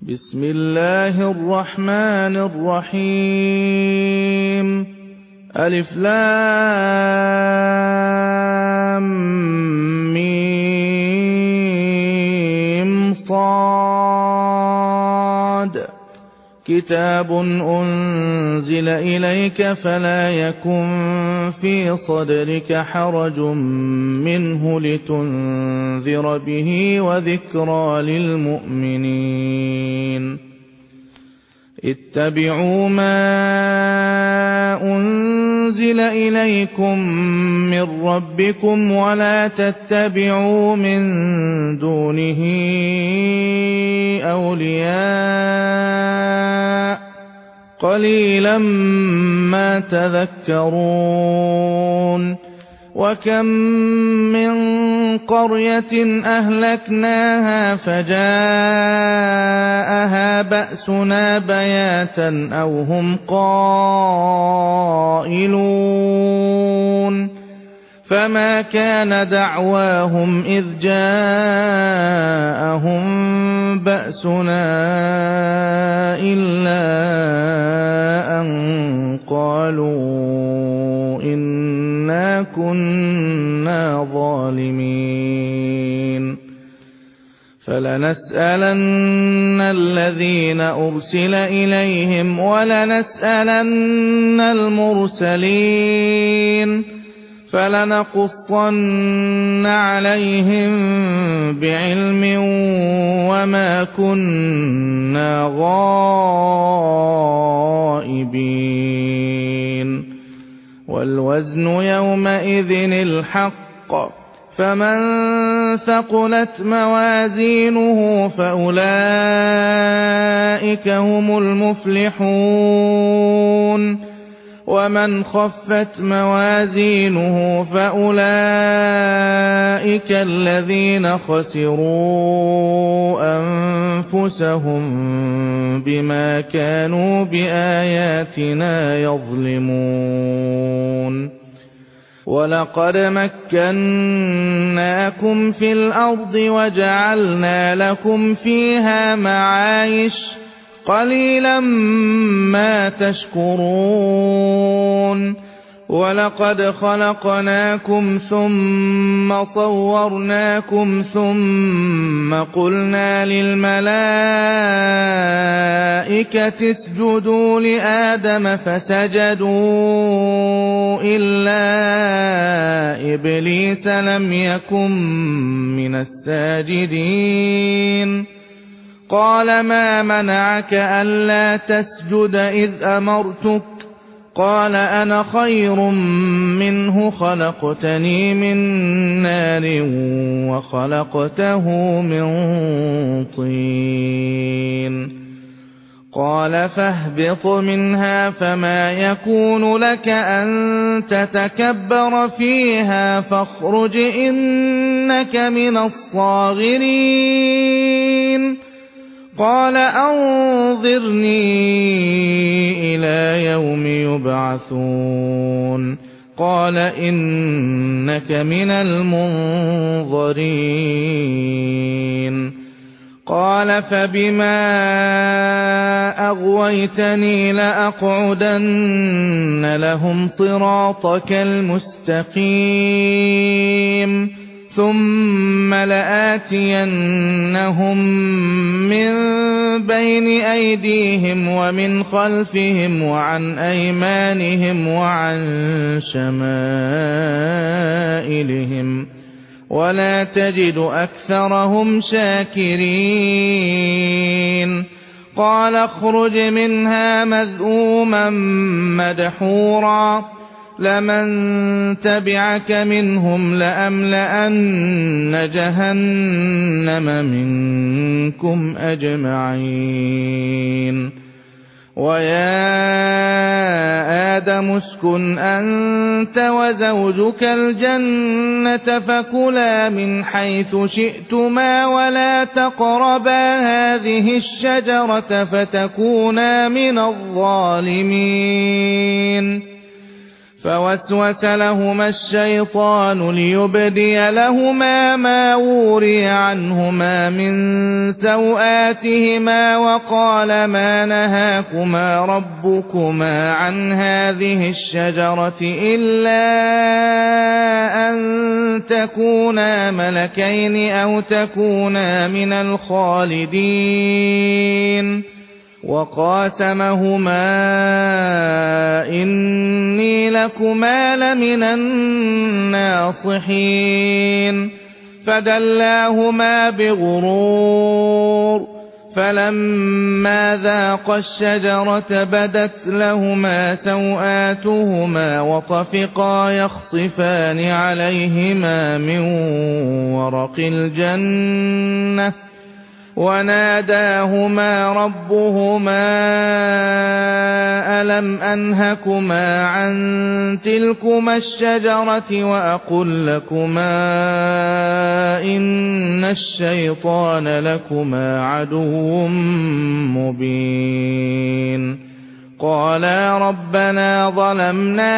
بسم الله الرحمن الرحيم. ألف لام ميم صاد. كتاب أنزل إليك فلا يكن في صدرك حرج منه لتنذر به وذكرى للمؤمنين. اتبعوا ما أنزل إليكم من ربكم ولا تتبعوا من دونه أولياء قليلا ما تذكرون. وكم من قرية أهلكناها فجاءها بأسنا بياتا أو هم قائلون. فما كان دعواهم إذ جاءهم بأسنا إلا أن قالوا إنا كنا ظالمين. فلنسألن الذين أرسل إليهم ولنسألن المرسلين. فلنقصن عليهم بعلم وما كنا غائبين. والوزن يومئذ الحق. فمن ثقلت موازينه فأولئك هم المفلحون. ومن خفت موازينه فأولئك الذين خسروا أنفسهم بما كانوا بآياتنا يظلمون. ولقد مكناكم في الأرض وجعلنا لكم فيها معايش قليلا ما تشكرون. ولقد خلقناكم ثم صورناكم ثم قلنا للملائكة اسجدوا لآدم فسجدوا إلا إبليس لم يكن من الساجدين. قال ما منعك ألا تسجد إذ أمرتك؟ قال أنا خير منه خلقتني من نار وخلقته من طين. قال فاهبط منها فما يكون لك أن تتكبر فيها فاخرج إنك من الصاغرين. قال أنظرني إلى يوم يبعثون. قال إنك من المنظرين. قال فبما أغويتني لأقعدن لهم صراطك المستقيم ثم لآتينهم من بين أيديهم ومن خلفهم وعن أيمانهم وعن شمائلهم ولا تجد أكثرهم شاكرين. قال اخرج منها مذءوما مدحورا لمن تبعك منهم لأملأن جهنم منكم أجمعين. ويا آدم اسكن أنت وزوجك الجنة فكلا من حيث شئتما ولا تقربا هذه الشجرة فتكونا من الظالمين. فوسوس لهما الشيطان ليبدي لهما ما وري عنهما من سوآتهما وقال ما نهاكما ربكما عن هذه الشجرة إلا أن تكونا ملكين أو تكونا من الخالدين وقاسمهما إني لكما لمن الناصحين فدلاهما بغرور فلما ذاقا الشجرة بدت لهما سوآتهما وطفقا يخصفان عليهما من ورق الجنة وناداهما ربهما ألم أنهكما عن تلكما الشجرة وأقل لكما إن الشيطان لكما عدو مبين قالا ربنا ظلمنا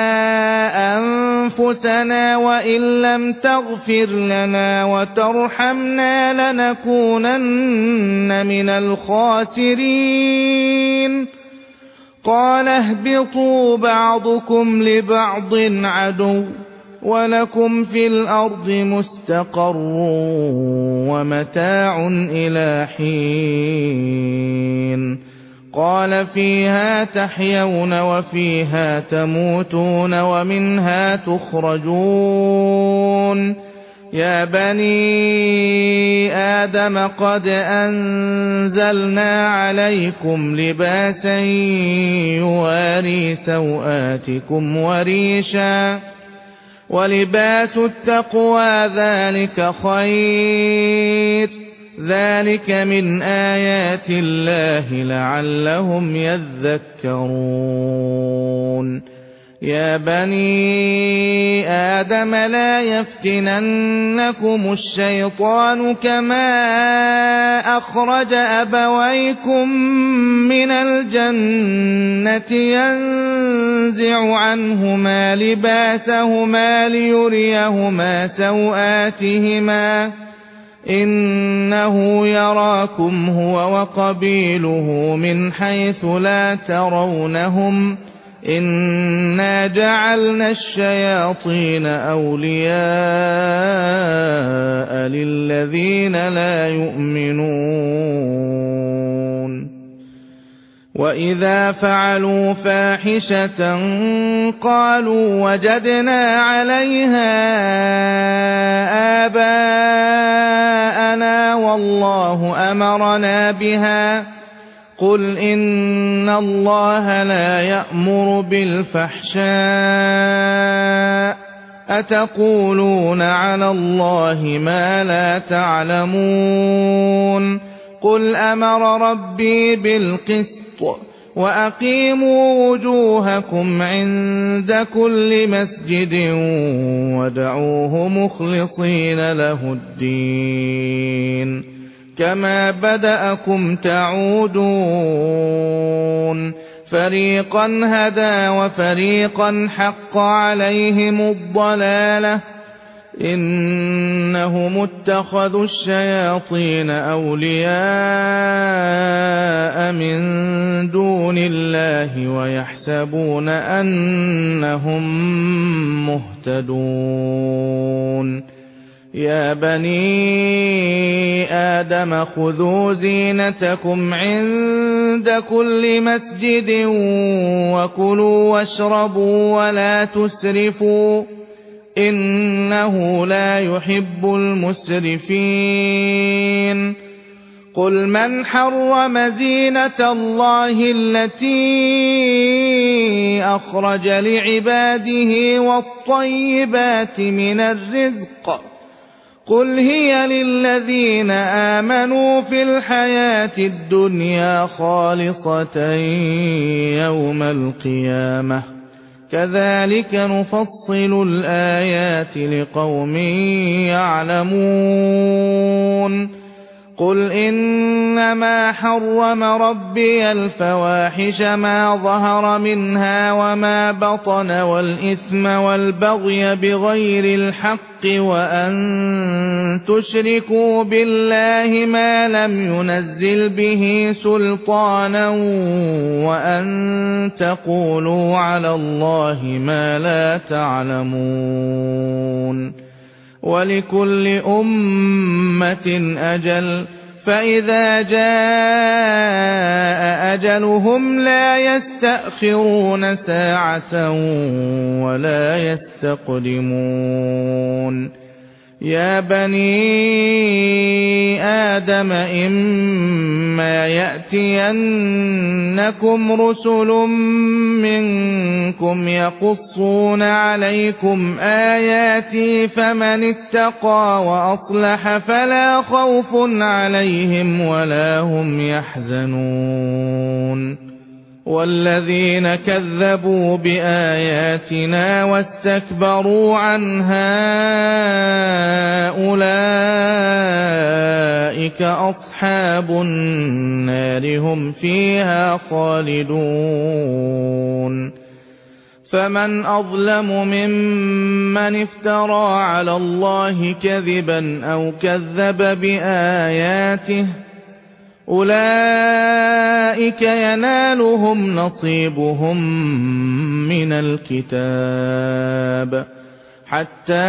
أنفسنا وإن لم تغفر لنا وترحمنا لنكونن من الخاسرين قال اهبطوا بعضكم لبعض عدو ولكم في الأرض مستقر ومتاع إلى حين قال فيها تحيون وفيها تموتون ومنها تخرجون يا بني آدم قد أنزلنا عليكم لباسا يواري سوآتكم وريشا ولباس التقوى ذلك خير ذلك من آيات الله لعلهم يذكرون يا بني آدم لا يفتننكم الشيطان كما أخرج أبويكم من الجنة ينزع عنهما لباسهما ليريهما سوآتهما إنه يراكم هو وقبيله من حيث لا ترونهم إنا جعلنا الشياطين أولياء للذين لا يؤمنون وإذا فعلوا فاحشة قالوا وجدنا عليها آباءنا والله أمرنا بها قل إن الله لا يأمر بالفحشاء أتقولون على الله ما لا تعلمون قل أمر ربي بالقسط وأقيموا وجوهكم عند كل مسجد وادعوه مخلصين له الدين كما بدأكم تعودون فريقا هدى وفريقا حق عليهم الضلالة إنهم اتخذوا الشياطين أولياء من دون الله ويحسبون أنهم مهتدون يا بني آدم خذوا زينتكم عند كل مسجد وكلوا واشربوا ولا تسرفوا إنه لا يحب المسرفين قل من حرم زينة الله التي أخرج لعباده والطيبات من الرزق قل هي للذين آمنوا في الحياة الدنيا خالصة يوم القيامة كذلك نفصل الآيات لقوم يعلمون قل إنما حرم ربي الفواحش ما ظهر منها وما بطن والإثم والبغي بغير الحق وأن تشركوا بالله ما لم ينزل به سلطانا وأن تقولوا على الله ما لا تعلمون ولكل أمة أجل فإذا جاء أجلهم لا يستأخرون ساعة ولا يستقدمون يا بني آدم إما يأتينكم رسل منكم يقصون عليكم آياتي فمن اتقى وأصلح فلا خوف عليهم ولا هم يحزنون والذين كذبوا بآياتنا واستكبروا عنها أولئك أصحاب النار هم فيها خالدون فمن أظلم ممن افترى على الله كذبا أو كذب بآياته أولئك ينالهم نصيبهم من الكتاب حتى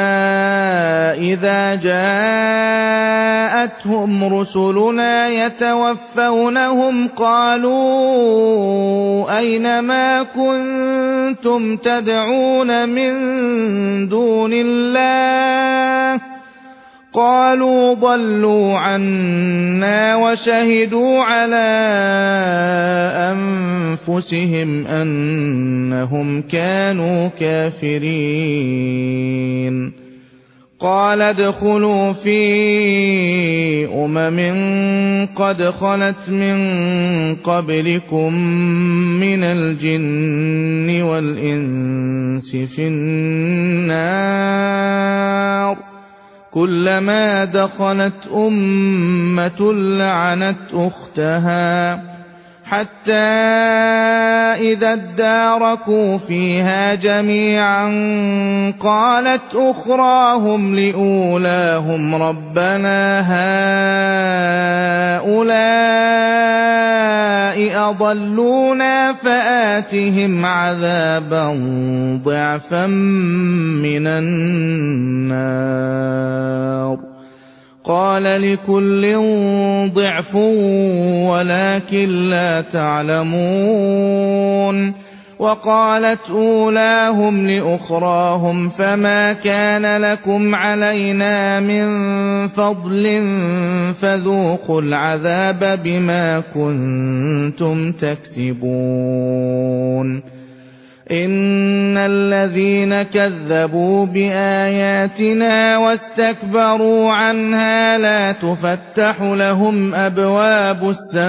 إذا جاءتهم رسلنا يتوفونهم قالوا أين ما كنتم تدعون من دون الله قالوا ضلوا عنا وشهدوا على أنفسهم أنهم كانوا كافرين قال ادخلوا في قد خلت من قبلكم من الجن والإنس في النار كلما دخلت أمة لعنت أختها حتى إذا اداركوا فيها جميعا قالت أخراهم لأولاهم ربنا هؤلاء أضلونا فآتهم عذابا ضعفا من النار قال لكل ضعف ولكن لا تعلمون وقالت أولاهم لأخراهم فما كان لكم علينا من فضل فذوقوا العذاب بما كنتم تكسبون إن الذين كذبوا بآياتنا واستكبروا عنها لا تفتح لهم أبواب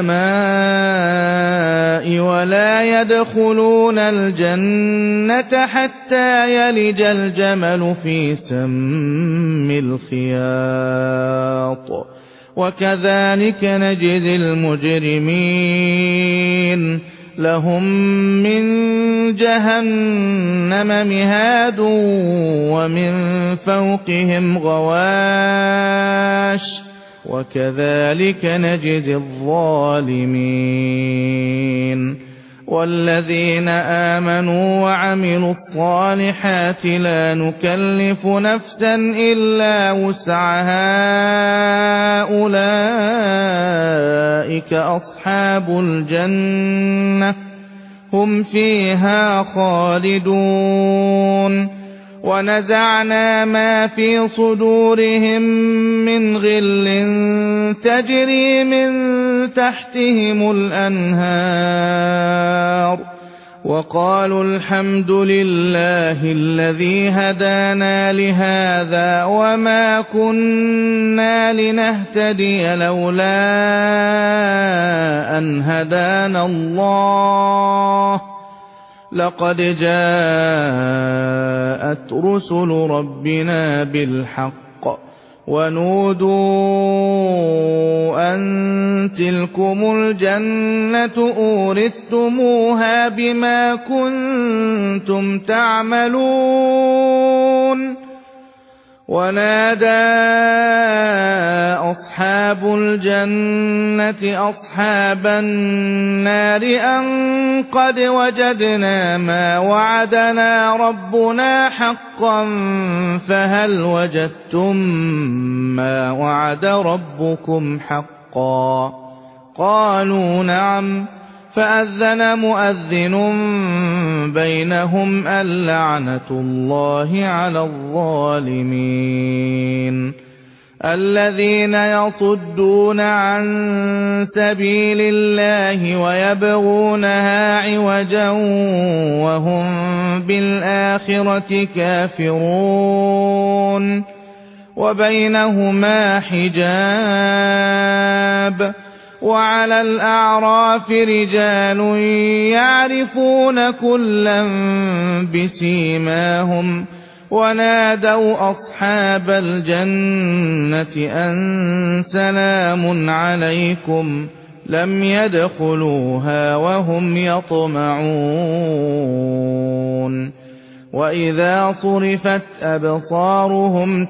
السماء ولا يدخلون الجنة حتى يلج الجمل في سم الخياط وكذلك نجزي المجرمين لهم من جهنم مهاد ومن فوقهم غواش وكذلك نجزي الظالمين والذين آمنوا وعملوا الصالحات لا نكلف نفسا إلا وسعها أولئك أصحاب الجنة هم فيها خالدون ونزعنا ما في صدورهم من غل تجري من تحتهم الأنهار وقالوا الحمد لله الذي هدانا لهذا وما كنا لنهتدي لولا أن هدانا الله لقد جاءت رسل ربنا بالحق ونودوا أن تلكم الجنة أورثتموها بما كنتم تعملون ونادى أصحاب الجنة أصحاب النار أن قد وجدنا ما وعدنا ربنا حقا فهل وجدتم ما وعد ربكم حقا قالوا نعم فأذن مؤذن بينهم اللعنة الله على الظالمين الذين يصدون عن سبيل الله ويبغونها عوجا وهم بالآخرة كافرون وبينهما حجاب وعلى الأعراف رجال يعرفون كلا بسيماهم ونادوا أصحاب الجنة أن سلام عليكم لم يدخلوها وهم يطمعون وإذا صرفت أبصارهم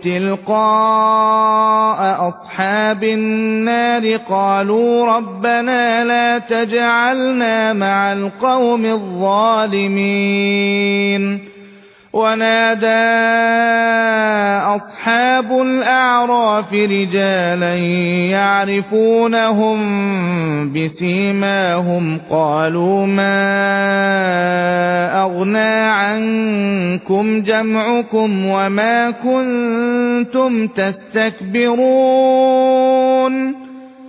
تلقاء أصحاب النار قالوا ربنا لا تجعلنا مع القوم الظالمين ونادى أصحاب الأعراف رجالا يعرفونهم بسيماهم قالوا ما أغنى عنكم جمعكم وما كنتم تستكبرون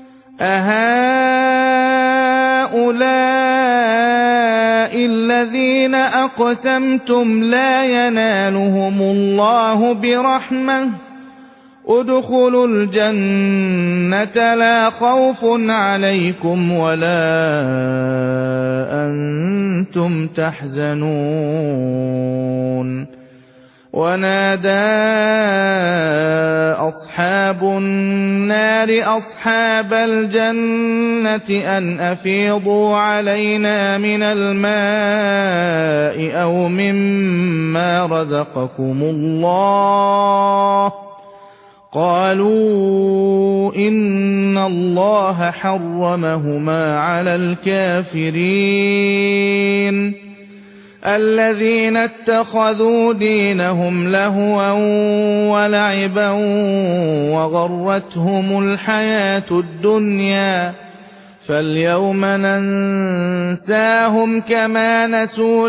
أهؤلاء الذين أقسمتم لا ينالهم الله برحمة ادخلوا الجنة لا خوف عليكم ولا أنتم تحزنون ونادى أصحاب النار أصحاب الجنة أن أفيضوا علينا من الماء أو مما رزقكم الله قالوا إن الله حرمهما على الكافرين الذين اتخذوا دينهم لهوا ولعبا وغرتهم الحياة الدنيا فاليوم ننساهم كما نسوا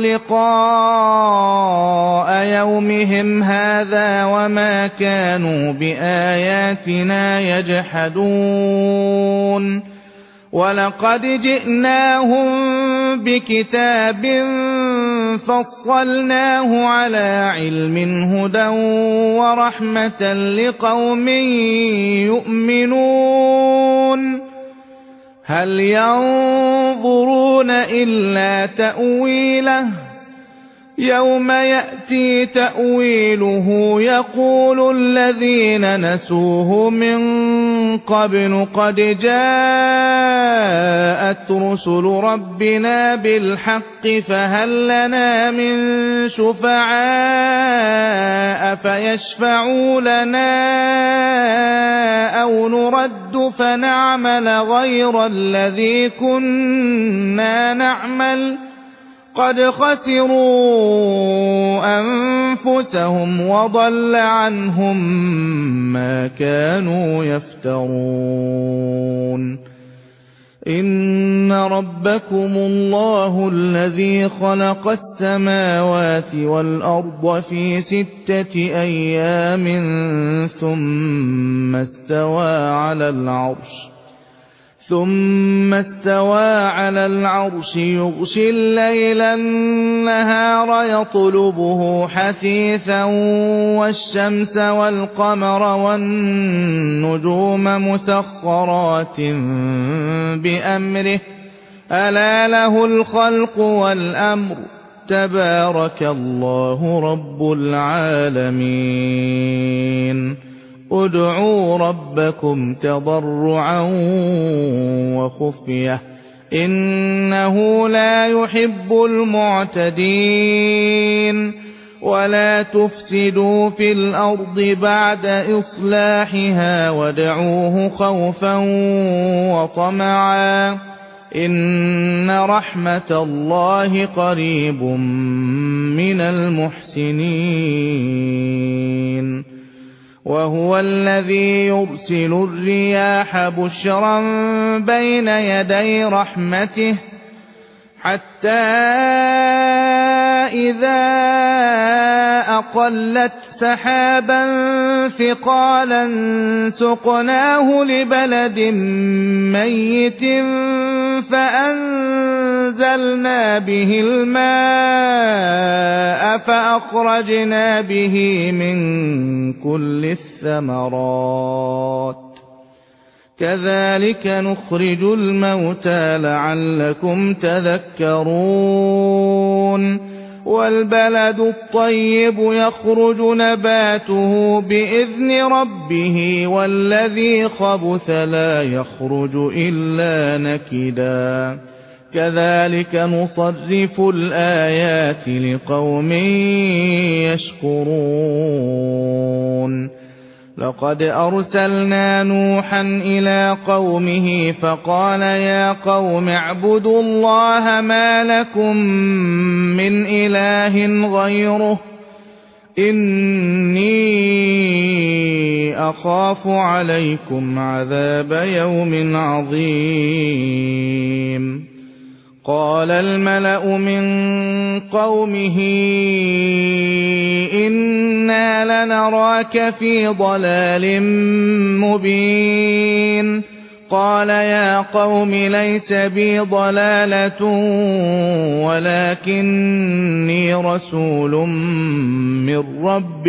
لقاء يومهم هذا وما كانوا بآياتنا يجحدون ولقد جئناهم بكتاب فصلناه على علم هدى ورحمة لقوم يؤمنون هل ينظرون إلا تأويله يوم يأتي تأويله يقول الذين نسوه من قبل قد جاءت رسل ربنا بالحق فهل لنا من شفعاء فيشفعوا لنا أو نرد فنعمل غير الذي كنا نعمل قد خسروا أنفسهم وضل عنهم ما كانوا يفترون إن ربكم الله الذي خلق السماوات والأرض في 6 أيام ثم استوى على العرش يغشي الليل النهار يطلبه حثيثا والشمس والقمر والنجوم مسخرات بأمره ألا له الخلق والأمر تبارك الله رب العالمين ادعوا ربكم تضرعا وخفية إنه لا يحب المعتدين ولا تفسدوا في الأرض بعد إصلاحها وادعوه خوفا وطمعا إن رحمة الله قريب من المحسنين وهو الذي يرسل الرياح بشرا بين يدي رحمته حتى إذا أقلت سحابا ثقالا سقناه لبلد ميت فأنزلنا به الماء فأخرجنا به من كل الثمرات كذلك نخرج الموتى لعلكم تذكرون والبلد الطيب يخرج نباته بإذن ربه والذي خبث لا يخرج إلا نكدا كذلك نصرف الآيات لقوم يشكرون لقد أرسلنا نوحا إلى قومه فقال يا قوم اعبدوا الله ما لكم من إله غيره إني أخاف عليكم عذاب يوم عظيم قال الملأ من قومه إنا لنراك في ضلال مبين قال يا قوم ليس بي ضلالة ولكني رسول من رب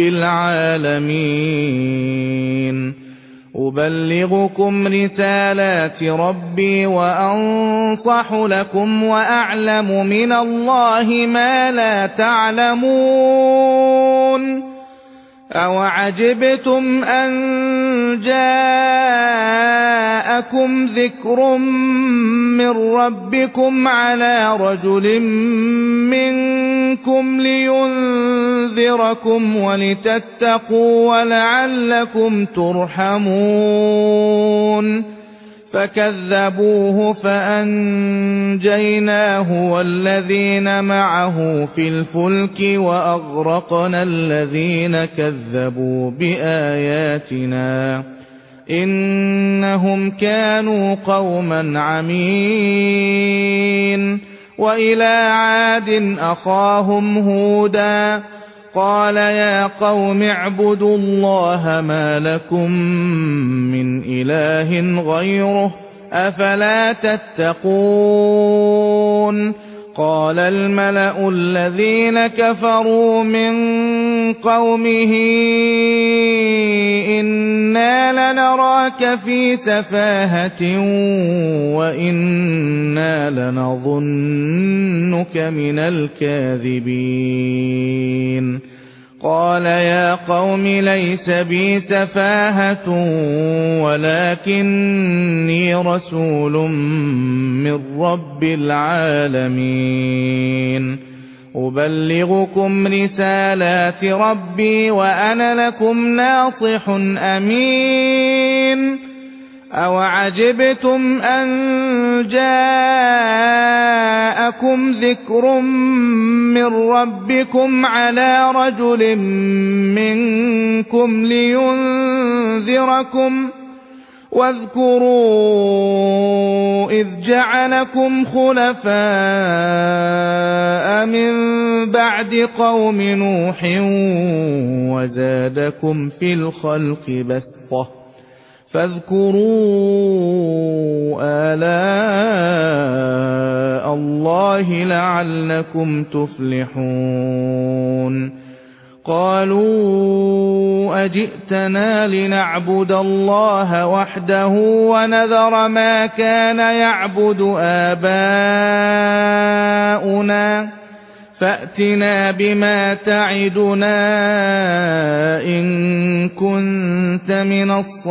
العالمين أبلغكم رسالات ربي وأنصح لكم وأعلم من الله ما لا تعلمون أوعجبتم أن جاءكم ذكر من ربكم على رجل منكم لينذركم ولتتقوا ولعلكم ترحمون فكذبوه فأنجيناه والذين معه في الفلك وأغرقنا الذين كذبوا بآياتنا إنهم كانوا قوما عمين وإلى عاد أخاهم هودا قال يا قوم اعبدوا الله ما لكم من إله غيره أفلا تتقون قال الملأ الذين كفروا من قومه إنا لنراك في سفاهة وإنا لنظنك من الكاذبين قال يا قوم ليس بي سفاهة ولكني رسول من رب العالمين أبلغكم رسالات ربي وأنا لكم ناصح أمين أوعجبتم أن جاءكم ذكر من ربكم على رجل منكم لينذركم واذكروا إذ جعلكم خلفاء من بعد قوم نوح وزادكم في الخلق بسطة فاذكروا آلاء الله لعلكم تفلحون قالوا أجئتنا لنعبد الله وحده ونذر ما كان يعبد آباؤنا فأتنا بما تعدنا إن كنت من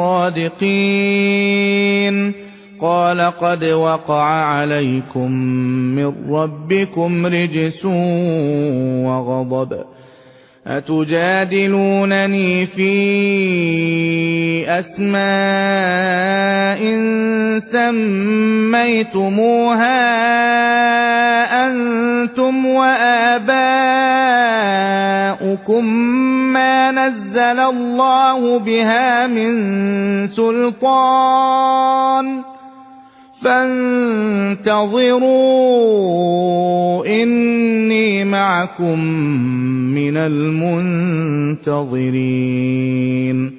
الصادقين قال قد وقع عليكم من ربكم رجس وغضب أتجادلونني في أسماء سميتموها أنتم وآباؤكم ما نزل الله بها من سلطان فانتظروا إني معكم من المنتظرين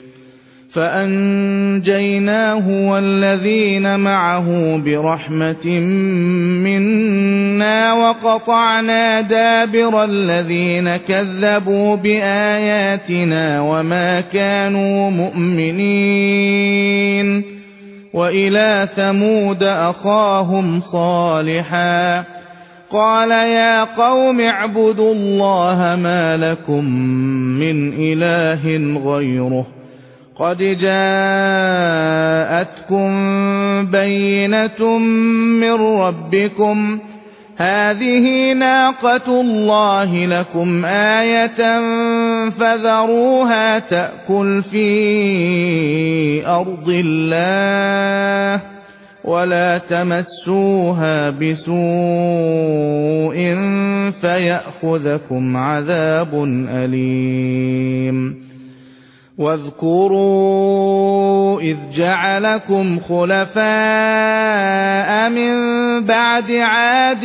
فأنجيناه والذين معه برحمة منا وقطعنا دابر الذين كذبوا بآياتنا وما كانوا مؤمنين وإلى ثمود أخاهم صالحا قال يا قوم اعبدوا الله ما لكم من إله غيره قد جاءتكم بينة من ربكم هذه ناقة الله لكم آية فذروها تأكل في أرض الله ولا تمسوها بسوء فيأخذكم عذاب أليم واذكروا إذ جعلكم خلفاء من بعد عاد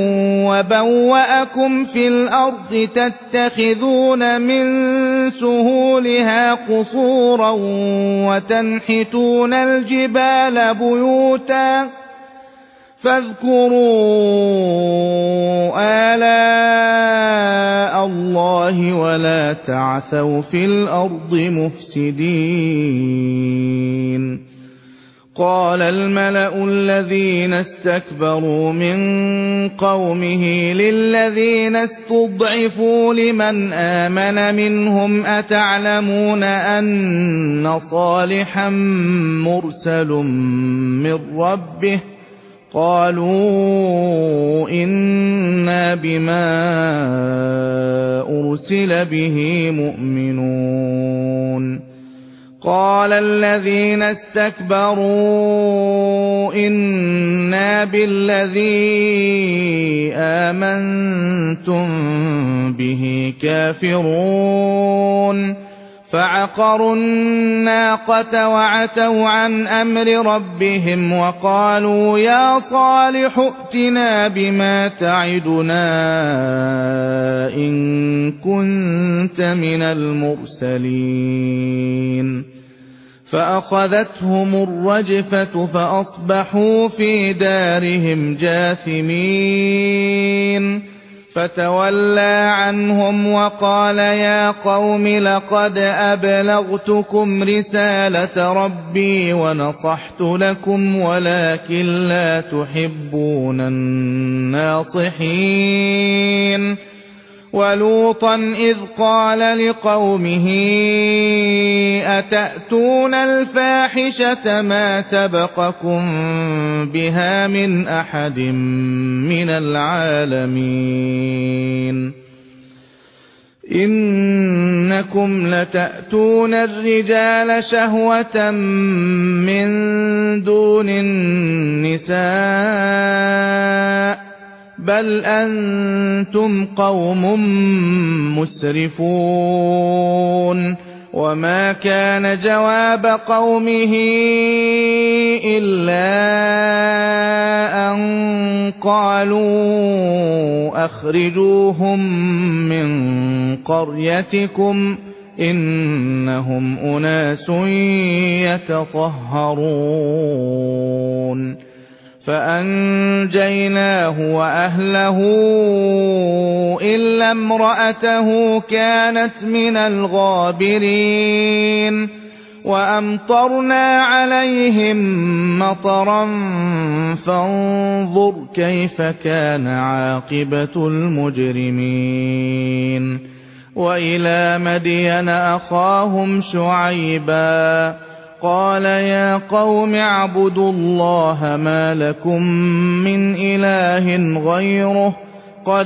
وبوأكم في الأرض تتخذون من سهولها قصورا وتنحتون الجبال بيوتا فاذكروا آلاء الله ولا تعثوا في الأرض مفسدين قال الملأ الذين استكبروا من قومه للذين استضعفوا لمن آمن منهم أتعلمون أن صالحا مرسل من ربه قالوا إنا بما أرسل به مؤمنون قال الذين استكبروا إنا بالذي آمنتم به كافرون فعقروا الناقة وعتوا عن أمر ربهم وقالوا يا صالح ائتنا بما تعدنا إن كنت من المرسلين فأخذتهم الرجفة فأصبحوا في دارهم جاثمين فتولى عنهم وقال يا قوم لقد أبلغتكم رسالة ربي ونصحت لكم ولكن لا تحبون الناصحين ولوطا إذ قال لقومه أتأتون الفاحشة ما سبقكم بها من أحد من العالمين إنكم لتأتون الرجال شهوة من دون النساء بل أنتم قوم مسرفون وما كان جواب قومه إلا أن قالوا أخرجوهم من قريتكم إنهم أناس يتطهرون فأنجيناه وأهله إلا امرأته كانت من الغابرين وأمطرنا عليهم مطرا فانظر كيف كان عاقبة المجرمين وإلى مدين أخاهم شعيبا قال يا قوم اعبدوا الله ما لكم من إله غيره قد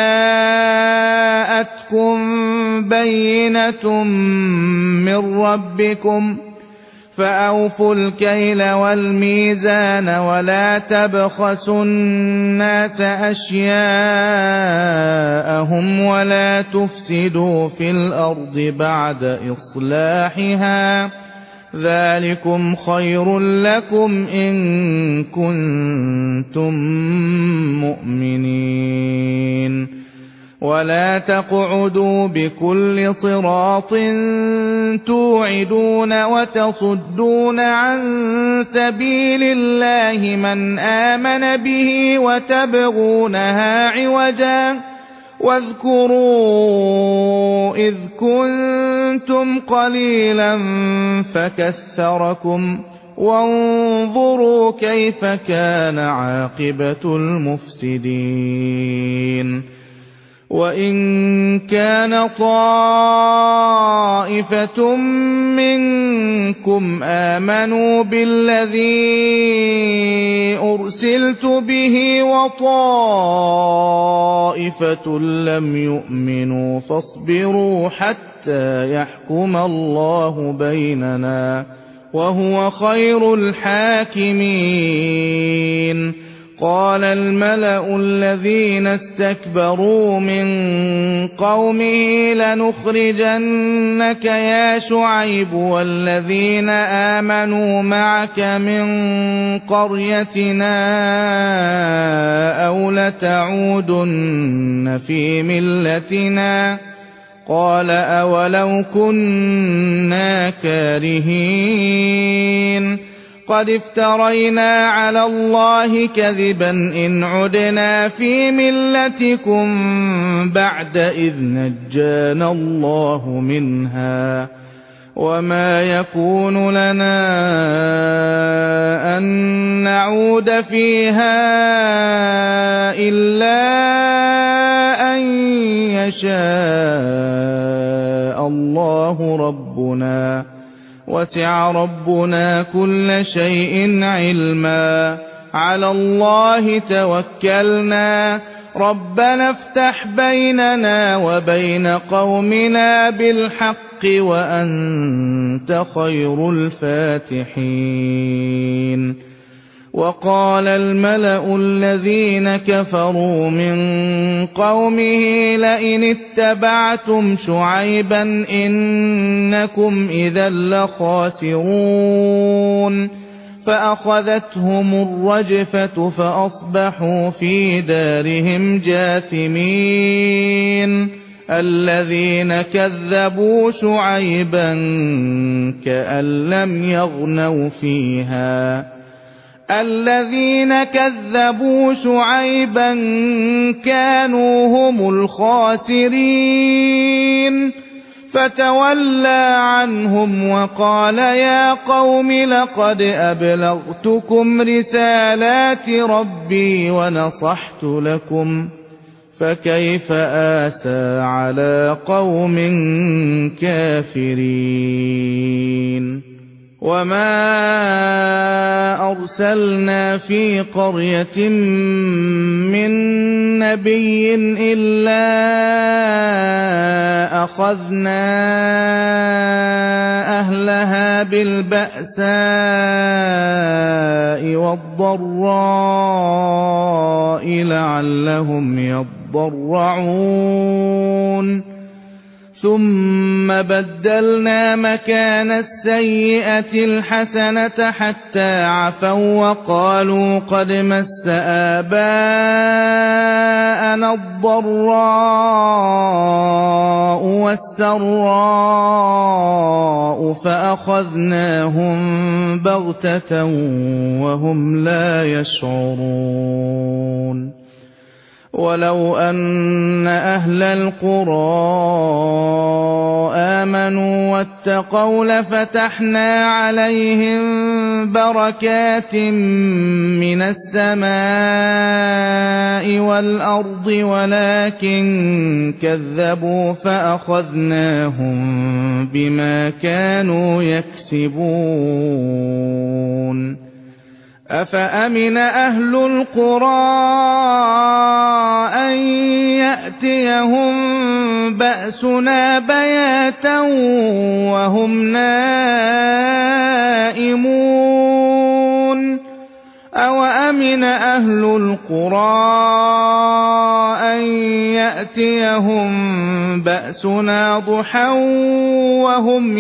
جاءتكم بينة من ربكم فأوفوا الكيل والميزان ولا تبخسوا الناس أشياءهم ولا تفسدوا في الأرض بعد إصلاحها ذلكم خير لكم إن كنتم مؤمنين ولا تقعدوا بكل صراط توعدون وتصدون عن سبيل الله من آمن به وتبغونها عوجا واذكروا إذ كنتم قليلا فكثركم وانظروا كيف كان عاقبة المفسدين وإن كان طائفة منكم آمنوا بالذي أرسلت به وطائفة لم يؤمنوا فاصبروا حتى يحكم الله بيننا وهو خير الحاكمين قال الملأ الذين استكبروا من قومه لنخرجنك يا شعيب والذين آمنوا معك من قريتنا أو لتعودن في ملتنا قال أولو كنا كارهين قد افترينا على الله كذبا إن عدنا في ملتكم بعد إذ نجانا الله منها وما يكون لنا أن نعود فيها إلا أن يشاء الله ربنا وسع ربنا كل شيء علما على الله توكلنا ربنا افتح بيننا وبين قومنا بالحق وأنت خير الفاتحين وقال الملأ الذين كفروا من قومه لئن اتبعتم شعيبا إنكم إذا لخاسرون فأخذتهم الرجفة فأصبحوا في دارهم جاثمين الذين كذبوا شعيبا كأن لم يغنوا فيها الذين كذبوا شعيبا كانوا هم الخاسرين فتولى عنهم وقال يا قوم لقد أبلغتكم رسالات ربي ونصحت لكم فكيف آسى على قوم كافرين وما أرسلنا في قرية من نبي إلا أخذنا أهلها بالبأساء والضراء لعلهم يضرعون ثم بدلنا مكان السيئة الحسنة حتى عفوا وقالوا قد مس آباءنا الضراء والسراء فأخذناهم بغتة وهم لا يشعرون ولو أن أهل القرى آمنوا واتقوا لفتحنا عليهم بركات من السماء والأرض ولكن كذبوا فأخذناهم بما كانوا يكسبون أفأمن أهل القرى أن يأتيهم بأسنا بياتا وهم نائمون أوأمن أهل القرى أن يأتيهم بأسنا ضحى وهم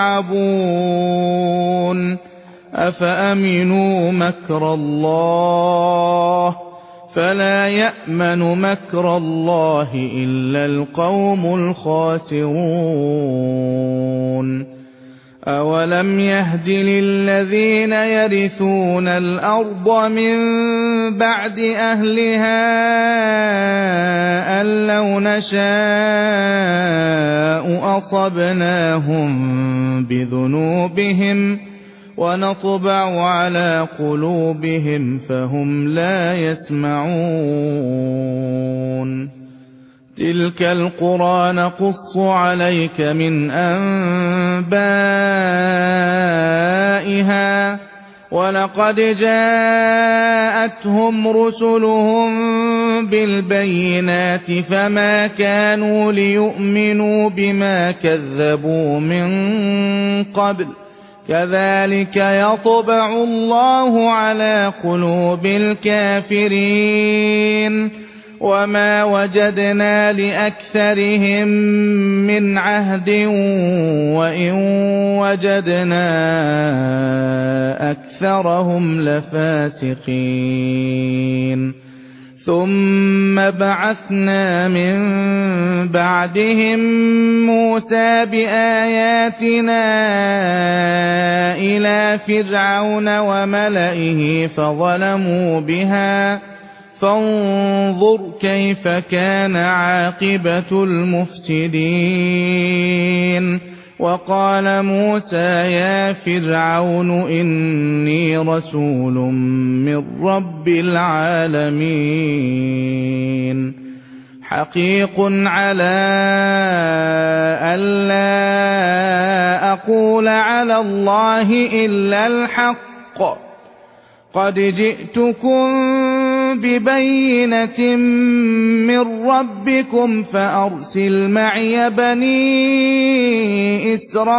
يلعبون أفأمنوا مكر الله فلا يأمن مكر الله إلا القوم الخاسرون أولم يهد للذين يرثون الأرض من بعد أهلها أن لو نشاء أصبناهم بذنوبهم ونطبع على قلوبهم فهم لا يسمعون تلك القرى نقص عليك من أنبائها ولقد جاءتهم رسلهم بالبينات فما كانوا ليؤمنوا بما كذبوا من قبل كذلك يطبع الله على قلوب الكافرين وما وجدنا لأكثرهم من عهد وإن وجدنا أكثرهم لفاسقين ثم بعثنا من بعدهم موسى بآياتنا إلى فرعون وملئه فظلموا بها فانظر كيف كان عاقبة المفسدين وقال موسى يا فرعون إني رسول من رب العالمين حقيق على ألا أقول على الله إلا الحق قد جئتكم ببينة من ربكم فأرسل معي بني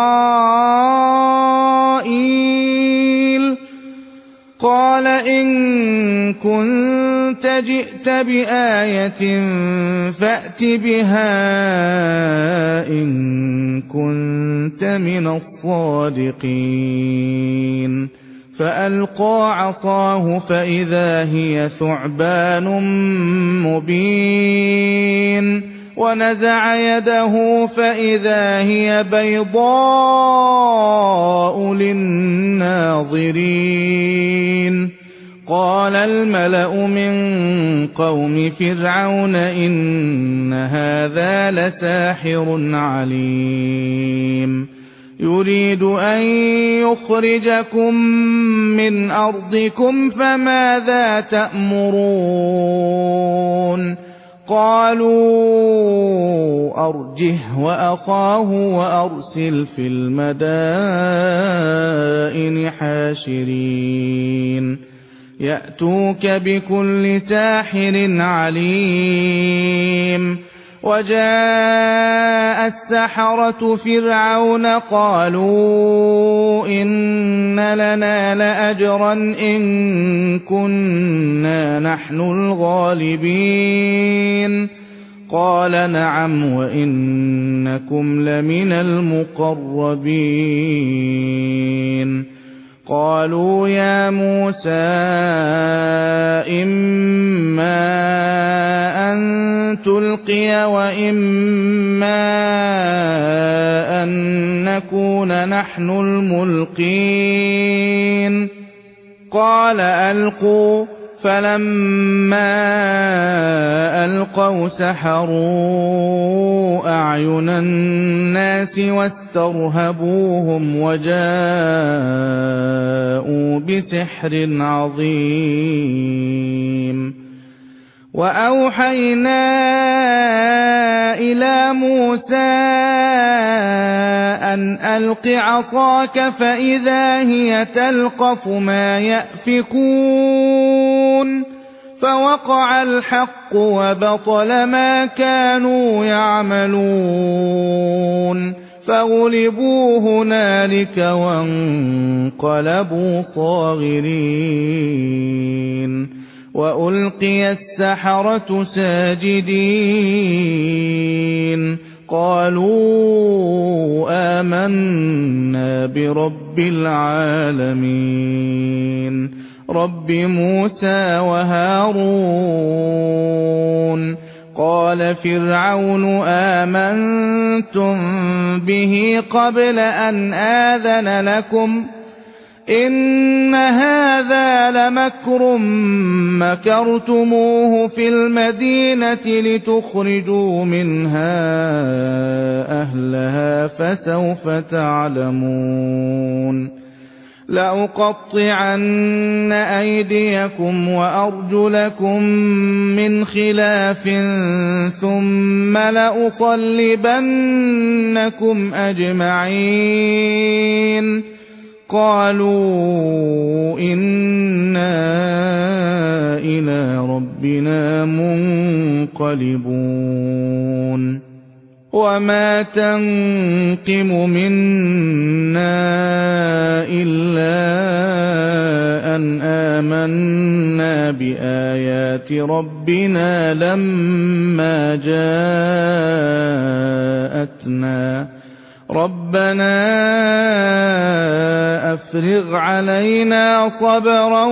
إسرائيل قال إن كنت جئت بآية فأت بها إن كنت من الصادقين فألقى عصاه فإذا هي ثعبان مبين ونزع يده فإذا هي بيضاء للناظرين قال الملأ من قوم فرعون إن هذا لساحر عليم يريد أن يخرجكم من أرضكم فماذا تأمرون قالوا أرجه وأخاه وأرسل في المدائن حاشرين يأتوك بكل ساحر عليم وجاء السحرة فرعون قالوا إن لنا لأجرا إن كنا نحن الغالبين قال نعم وإنكم لمن المقربين قالوا يا موسى إما أن تلقي وإما أن نكون نحن الملقين قال ألقوا فلما ألقوا سحروا أعين الناس واسترهبوهم وجاءوا بسحر عظيم. وأوحينا إلى موسى أن ألق عصاك فإذا هي تلقف ما يأفكون فوقع الحق وبطل ما كانوا يعملون فغلبوا هنالك وانقلبوا صاغرين. وألقي السحرة ساجدين قالوا آمنا برب العالمين رب موسى وهارون. قال فرعون آمنتم به قبل أن آذن لكم إن هذا لمكر مكرتموه في المدينة لتخرجوا منها أهلها فسوف تعلمون. لأقطعن أيديكم وأرجلكم من خلاف ثم لأصلبنكم أجمعين. قالوا إنا إلى ربنا منقلبون. وما تنقم منا إلا أن آمنا بآيات ربنا لما جاءتنا ربنا أفرغ علينا صبرا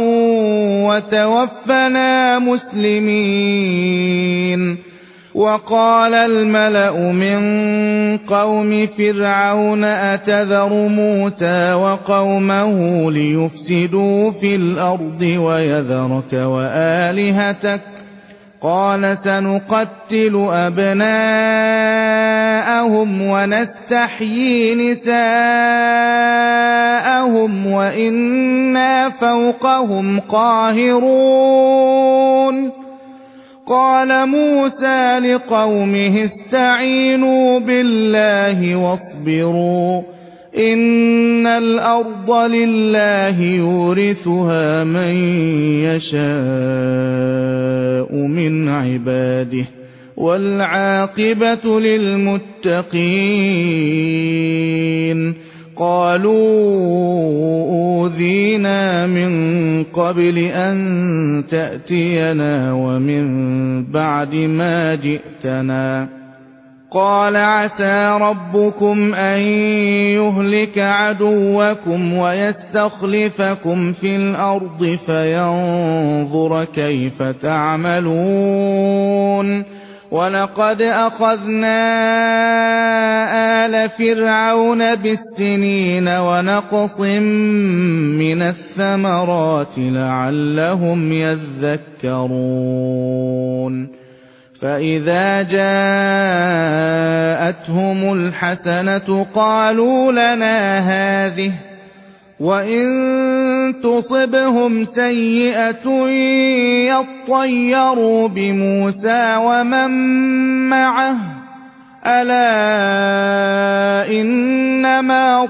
وتوفنا مسلمين. وقال الملأ من قوم فرعون أتذر موسى وقومه ليفسدوا في الأرض ويذرك وآلهتك قال سنقتل أبناءهم ونستحيي نساءهم وإنا فوقهم قاهرون. قال موسى لقومه استعينوا بالله واصبروا إن الأرض لله يورثها من يشاء من عباده والعاقبة للمتقين. قالوا أوذينا من قبل أن تأتينا ومن بعد ما جئتنا قال عسى ربكم أن يهلك عدوكم ويستخلفكم في الأرض فينظر كيف تعملون. ولقد أخذنا آل فرعون بالسنين ونقص من الثمرات لعلهم يذكرون. فإذا جاءتهم الحسنة قالوا لنا هذه وإن تصبهم سيئة يطيروا بموسى ومن معه ألا إنما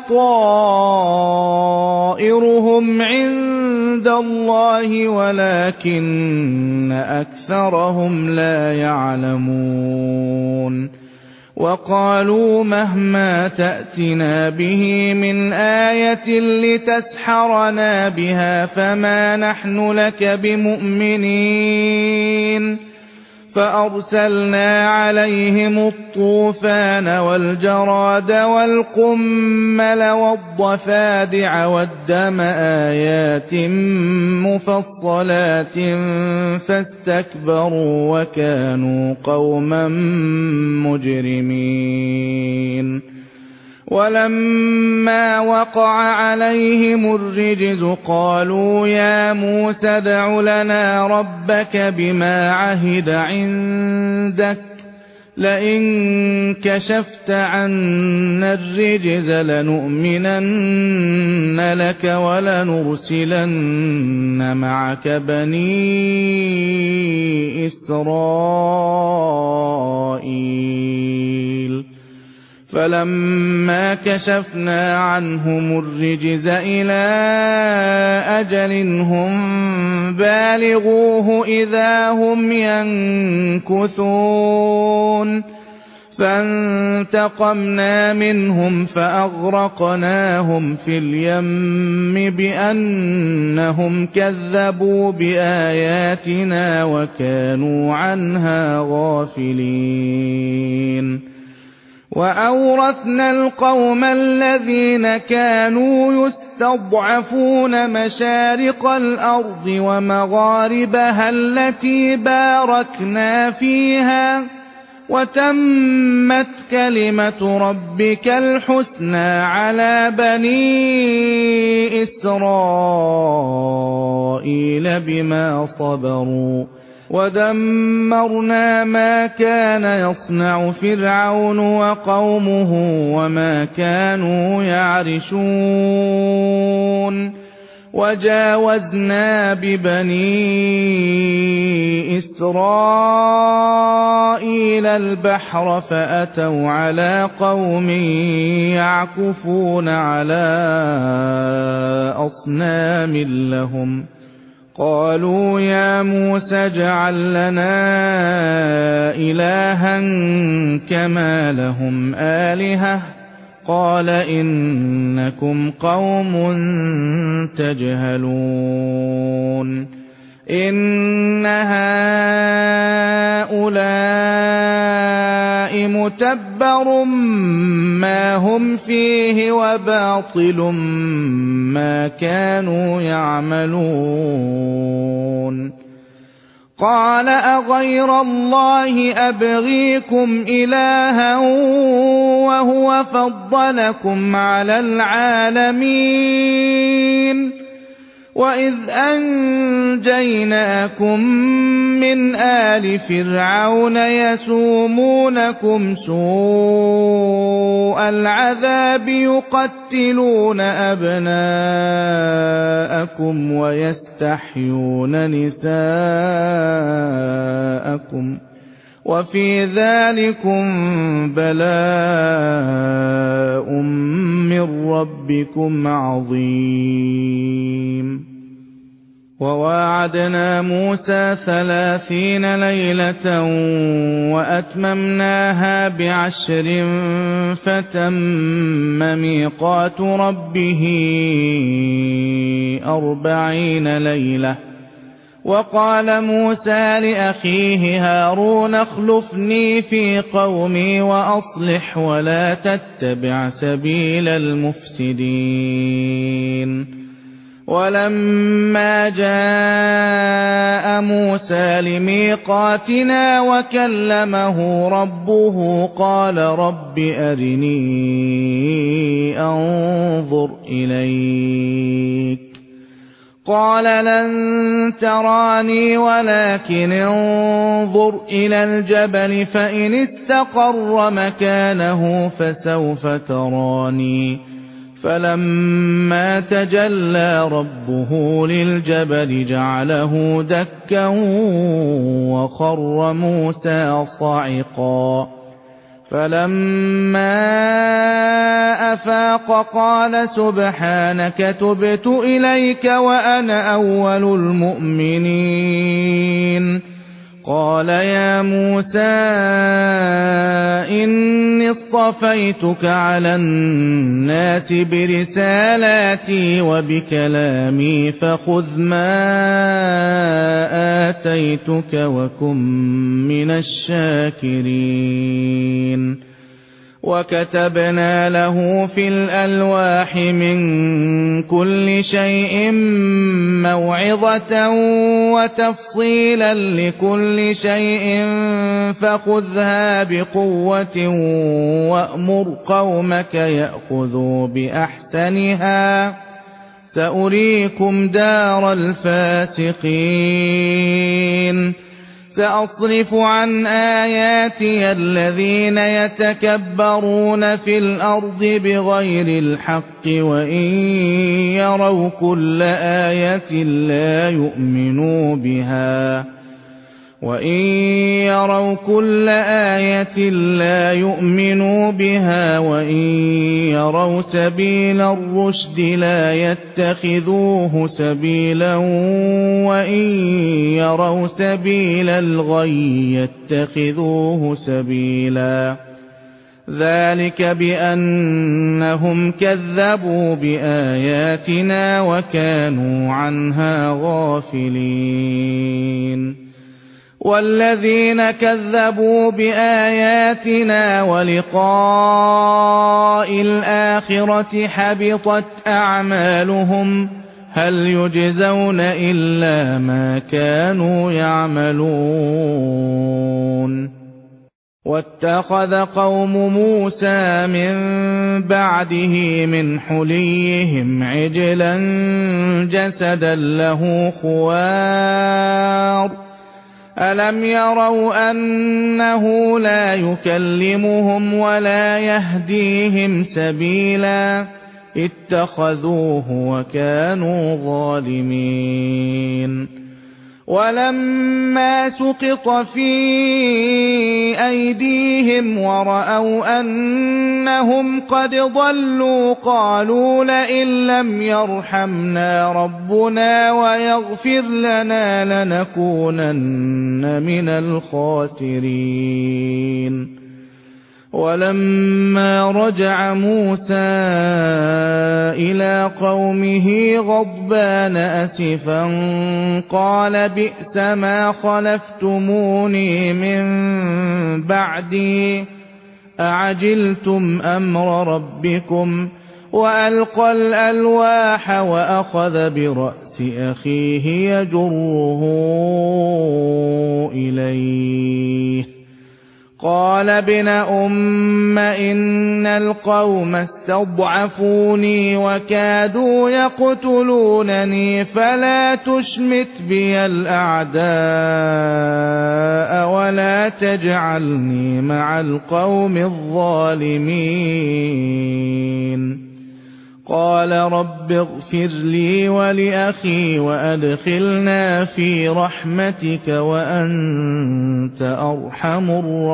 طائرهم عند الله ولكن أكثرهم لا يعلمون. وقالوا مهما تأتنا به من آية لتسحرنا بها فما نحن لك بمؤمنين. فأرسلنا عليهم الطوفان والجراد والقمل والضفادع والدم آيات مفصلات فاستكبروا وكانوا قوما مجرمين. ولما وقع عليهم الرجز قالوا يا موسى ادع لنا ربك بما عهد عندك لئن كشفت عنا الرجز لنؤمنن لك ولنرسلن معك بني إسرائيل فلما كشفنا عنهم الرجز إلى أجل هم بالغوه إذا هم ينكثون فانتقمنا منهم فأغرقناهم في اليم بأنهم كذبوا بآياتنا وكانوا عنها غافلين وأورثنا القوم الذين كانوا يستضعفون مشارق الأرض ومغاربها التي باركنا فيها وتمت كلمة ربك الحسنى على بني إسرائيل بما صبروا ودمرنا ما كان يصنع فرعون وقومه وما كانوا يعرشون وجاوزنا ببني إسرائيل البحر فأتوا على قوم يعكفون على أصنام لهم قالوا يا موسى اجعل لنا إلها كما لهم آلهة قال إنكم قوم تجهلون إن هؤلاء متبر ما هم فيه وباطل ما كانوا يعملون قال أغير الله أبغيكم إلها وهو فضلكم على العالمين وإذ أنجيناكم من آل فرعون يسومونكم سوء العذاب يقتلون أبناءكم ويستحيون نساءكم وفي ذلكم بلاء من ربكم عظيم وواعدنا موسى 30 ليلة وأتممناها ب10 فتم ميقات ربه 40 ليلة وقال موسى لأخيه هارون اخلفني في قومي وأصلح ولا تتبع سبيل المفسدين ولما جاء موسى لميقاتنا وكلمه ربه قال رب أرني أنظر إليك قال لن تراني ولكن انظر إلى الجبل فإن استقر مكانه فسوف تراني فلما تجلى ربه للجبل جعله دكا وخر موسى صعقا فلما أفاق قال سبحانك تبت إليك وأنا أول المؤمنين قال يا موسى إني اصطفيتك على الناس برسالاتي وبكلامي فخذ ما آتيتك وكن من الشاكرين وكتبنا له في الألواح من كل شيء موعظة وتفصيلا لكل شيء فخذها بقوة وأمر قومك يأخذوا بأحسنها سأريكم دار الفاسقين سأصرف عن آياتي الذين يتكبرون في الأرض بغير الحق وإن يروا كل آية لا يؤمنوا بها وإن يروا سبيل الرشد لا يتخذوه سبيلا وإن يروا سبيل الغي يتخذوه سبيلا ذلك بأنهم كذبوا بآياتنا وكانوا عنها غافلين والذين كذبوا بآياتنا ولقاء الآخرة حبطت أعمالهم هل يجزون إلا ما كانوا يعملون واتخذ قوم موسى من بعده من حليهم عجلا جسدا له خوار ألم يروا أنه لا يكلمهم ولا يهديهم سبيلا اتخذوه وكانوا ظالمين ولما سقط في أيديهم ورأوا أنهم قد ضلوا قالوا لئن لم يرحمنا ربنا ويغفر لنا لنكونن من الخاسرين ولما رجع موسى إلى قومه غضبان أسفا قال بئس ما خلفتموني من بعدي أعجلتم أمر ربكم وألقى الألواح وأخذ برأس أخيه يجره إليه قال ابن أم إن القوم استضعفوني وكادوا يقتلونني فلا تشمت بي الأعداء ولا تجعلني مع القوم الظالمين قال رب اغفر لي ولأخي وأدخلنا في رحمتك وأنت أرحم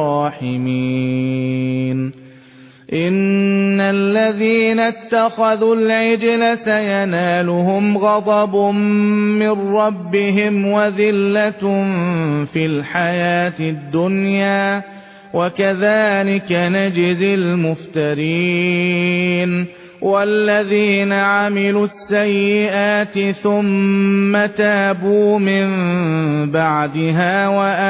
الراحمين إن الذين اتخذوا العجل سينالهم غضب من ربهم وذلة في الحياة الدنيا وكذلك نجزي المفترين والذين عملوا السيئات ثم تابوا من بعدها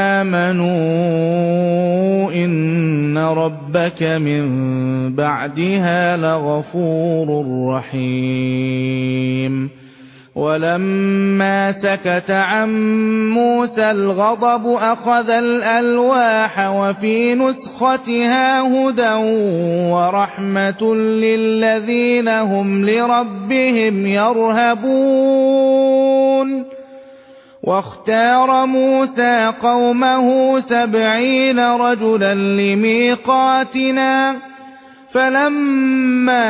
وآمنوا إن ربك من بعدها لغفور رحيم ولما سكت عن موسى الغضب أخذ الألواح وفي نسختها هدى ورحمة للذين هم لربهم يرهبون واختار موسى قومه 70 رجلا لميقاتنا فلما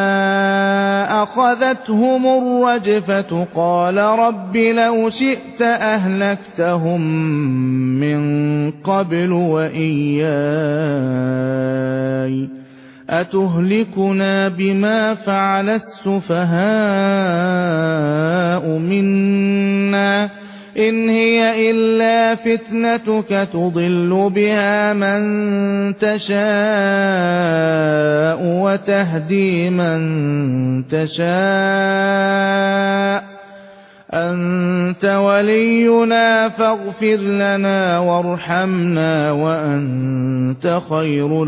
أخذتهم الرجفة قال رب لو شئت أهلكتهم من قبل وإياي أتهلكنا بما فعل السفهاء منا إن هي إلا فتنتك تضل بها من تشاء وتهدي من تشاء أنت ولينا فاغفر لنا وارحمنا وأنت خير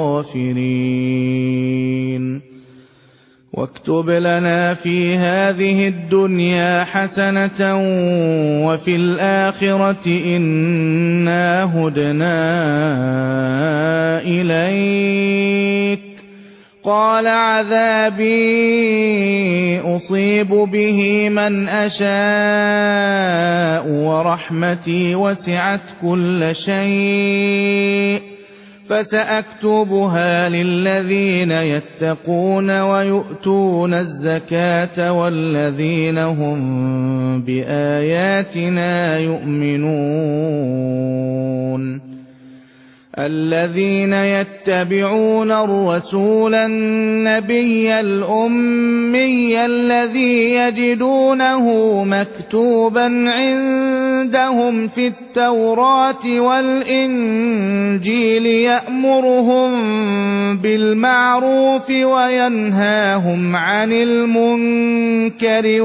الغافرين. واكتب لنا في هذه الدنيا حسنة وفي الآخرة إنا هدنا إليك. قال عذابي أصيب به من أشاء ورحمتي وسعت كل شيء فسأكتبها للذين يتقون ويؤتون الزكاة والذين هم بآياتنا يؤمنون. الذين يتبعون الرسول النبي الأمي الذي يجدونه مكتوبا عندهم في التوراة والإنجيل يأمرهم بالمعروف وينهاهم عن المنكر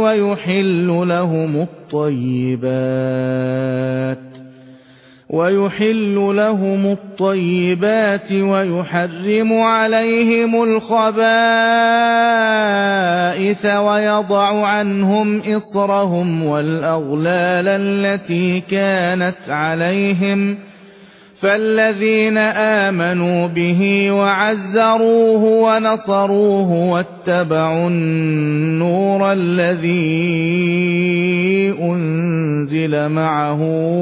ويحل لهم الطيبات ويحرم عليهم الخبائث ويضع عنهم إصرهم والأغلال التي كانت عليهم. فالذين آمنوا به وعزروه ونصروه واتبعوا النور الذي أنزل معه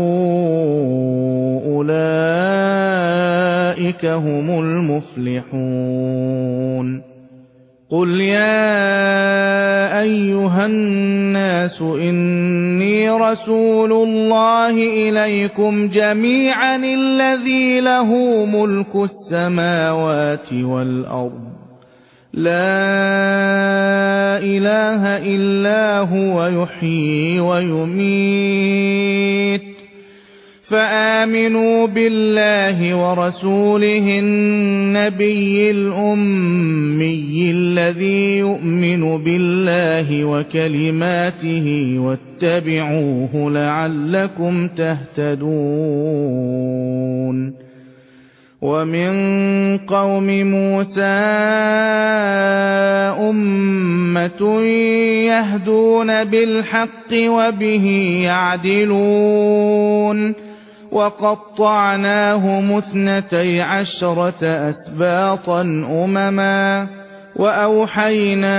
أولئك هم المفلحون. قل يا أيها الناس إني رسول الله إليكم جميعا الذي له ملك السماوات والأرض لا إله إلا هو يحيي ويميت. فآمنوا بالله ورسوله النبي الأمي الذي يؤمن بالله وكلماته واتبعوه لعلكم تهتدون. ومن قوم موسى أمة يهدون بالحق وبه يعدلون. وقطعناهم 12 أسباطا أمما وأوحينا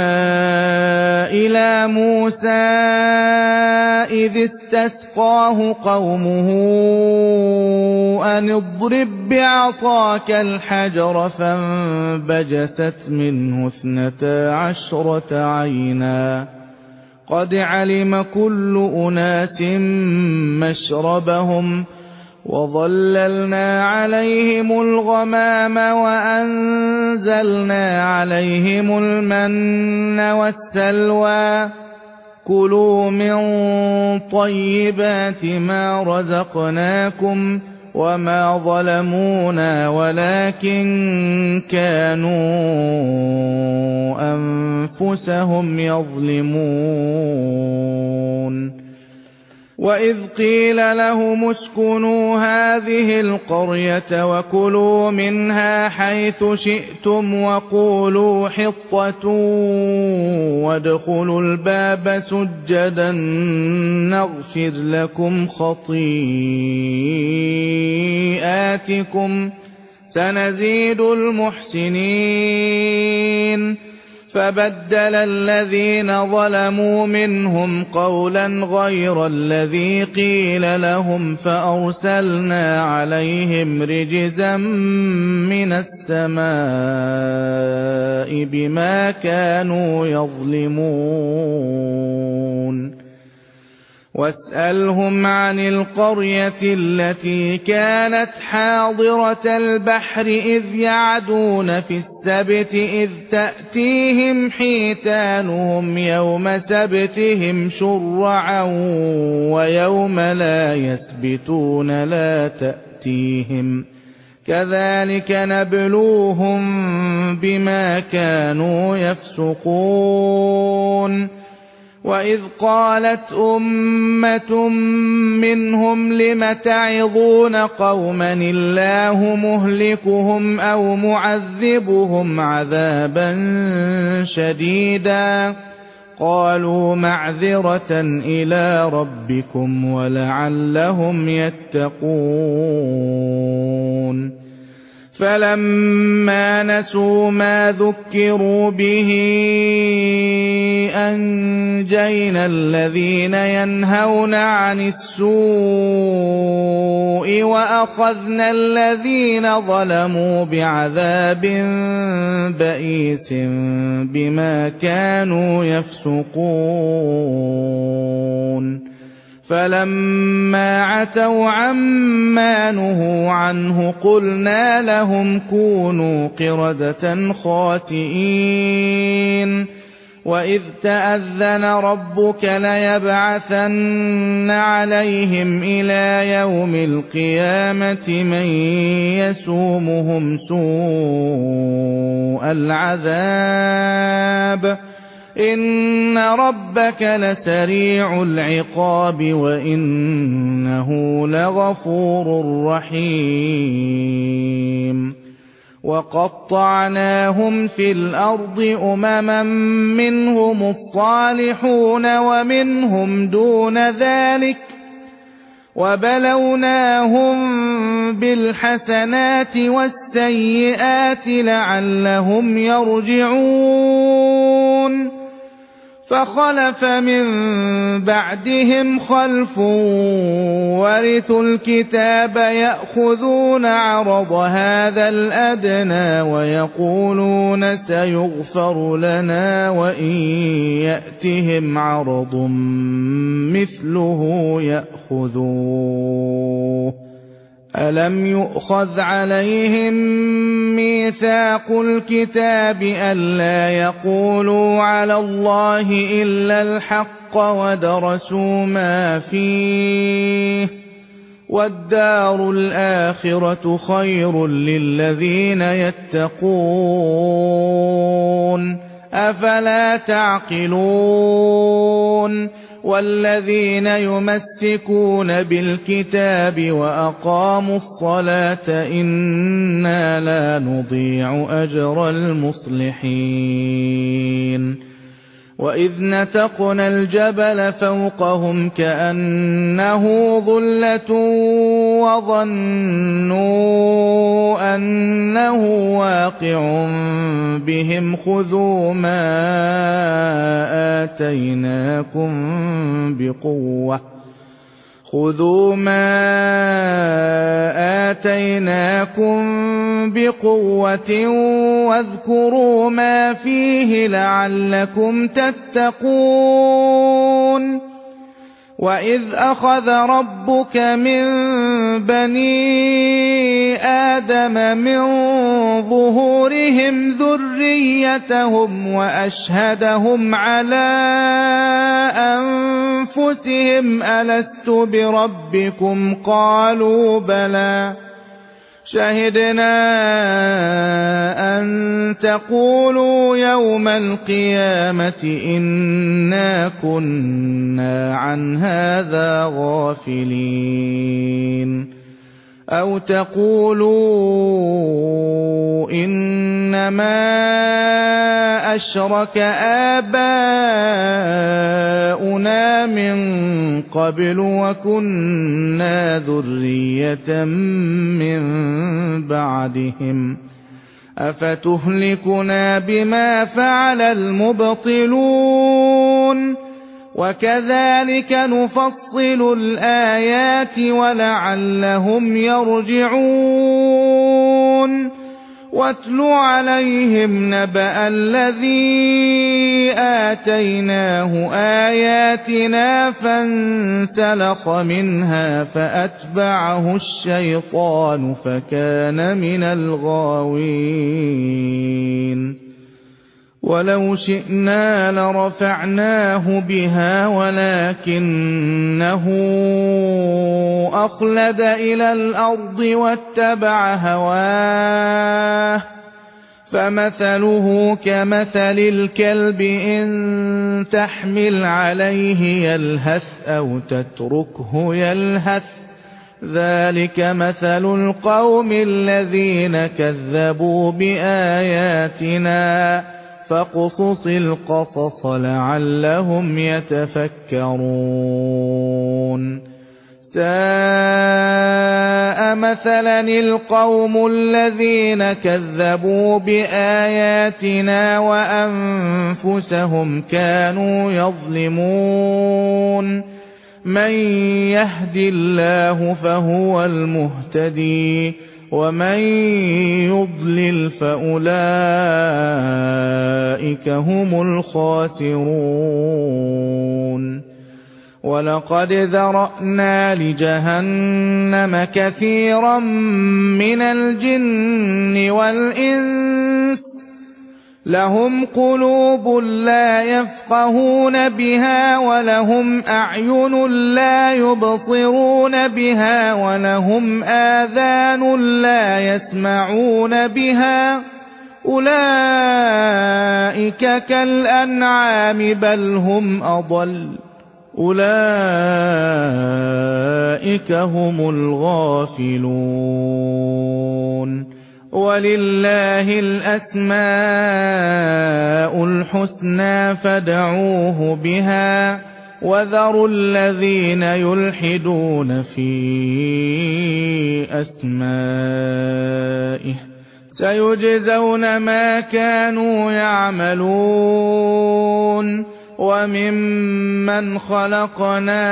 إلى موسى إذ استسقاه قومه أن اضرب بعصاك الحجر فانبجست منه 12 عينا قد علم كل أناس مشربهم وظللنا عليهم الغمام وأنزلنا عليهم المن والسلوى كلوا من طيبات ما رزقناكم وما ظلمونا ولكن كانوا أنفسهم يظلمون. وإذ قيل لهم اسكنوا هذه القرية وكلوا منها حيث شئتم وقولوا حطة وادخلوا الباب سجدا نغفر لكم خطيئاتكم سنزيد المحسنين. فبدل الذين ظلموا منهم قولا غير الذي قيل لهم فأرسلنا عليهم رجزا من السماء بما كانوا يظلمون. واسألهم عن القرية التي كانت حاضرة البحر إذ يعدون في السبت إذ تأتيهم حيتانهم يوم سبتهم شرعا ويوم لا يسبتون لا تأتيهم كذلك نبلوهم بما كانوا يفسقون. وإذ قالت أمة منهم لم تعظون قوما الله مهلكهم أو معذبهم عذابا شديدا قالوا معذرة إلى ربكم ولعلهم يتقون فلما نسوا ما ذكروا به أنجينا الذين ينهون عن السوء وأخذنا الذين ظلموا بعذاب بئيس بما كانوا يفسقون فلما عتوا عما نهوا عنه قلنا لهم كونوا قردة خاسئين وإذ تأذن ربك ليبعثن عليهم إلى يوم القيامة من يسومهم سوء العذاب إن ربك لسريع العقاب وإنه لغفور رحيم وقطعناهم في الأرض أمما منهم الصالحون ومنهم دون ذلك وبلوناهم بالحسنات والسيئات لعلهم يرجعون فخلف من بعدهم خلف ورثوا الكتاب يأخذون عرض هذا الأدنى ويقولون سيغفر لنا وإن يأتهم عرض مثله يأخذوه ألم يؤخذ عليهم ميثاق الكتاب ألا يقولوا على الله إلا الحق ودرسوا ما فيه والدار الآخرة خير للذين يتقون أفلا تعقلون والذين يمسكون بالكتاب وأقاموا الصلاة إنا لا نضيع أجر المصلحين وإذ نتقنا الجبل فوقهم كأنه ظلة وظنوا أنه واقع بهم خذوا ما آتيناكم بقوة واذكروا ما فيه لعلكم تتقون وإذ أخذ ربك من بني آدم من ظهورهم ذريتهم وأشهدهم على أنفسهم ألست بربكم قالوا بلى شهدنا أن تقولوا يوم القيامة إنا كنا عن هذا غافلين أو تقولوا إنما أشرك آباؤنا من قبل وكنا ذرية من بعدهم أفتهلكنا بما فعل المبطلون وكذلك نفصل الآيات ولعلهم يرجعون واتل عليهم نبأ الذي آتيناه آياتنا فانسلخ منها فأتبعه الشيطان فكان من الغاوين ولو شئنا لرفعناه بها ولكنه أخلد إلى الأرض واتبع هواه فمثله كمثل الكلب إن تحمل عليه يلهث أو تتركه يلهث ذلك مثل القوم الذين كذبوا بآياتنا فاقصص القصص لعلهم يتفكرون ساء مثلا القوم الذين كذبوا بآياتنا وأنفسهم كانوا يظلمون من يهد الله فهو المهتدي ومن يضلل فأولئك هم الخاسرون ولقد ذرأنا لجهنم كثيرا من الجن والإنس لهم قلوب لا يفقهون بها ولهم أعين لا يبصرون بها ولهم آذان لا يسمعون بها أولئك كالأنعام بل هم أضل أولئك هم الغافلون ولله الأسماء الحسنى فادعوه بها وذروا الذين يلحدون في أسمائه سيجزون ما كانوا يعملون وممن خلقنا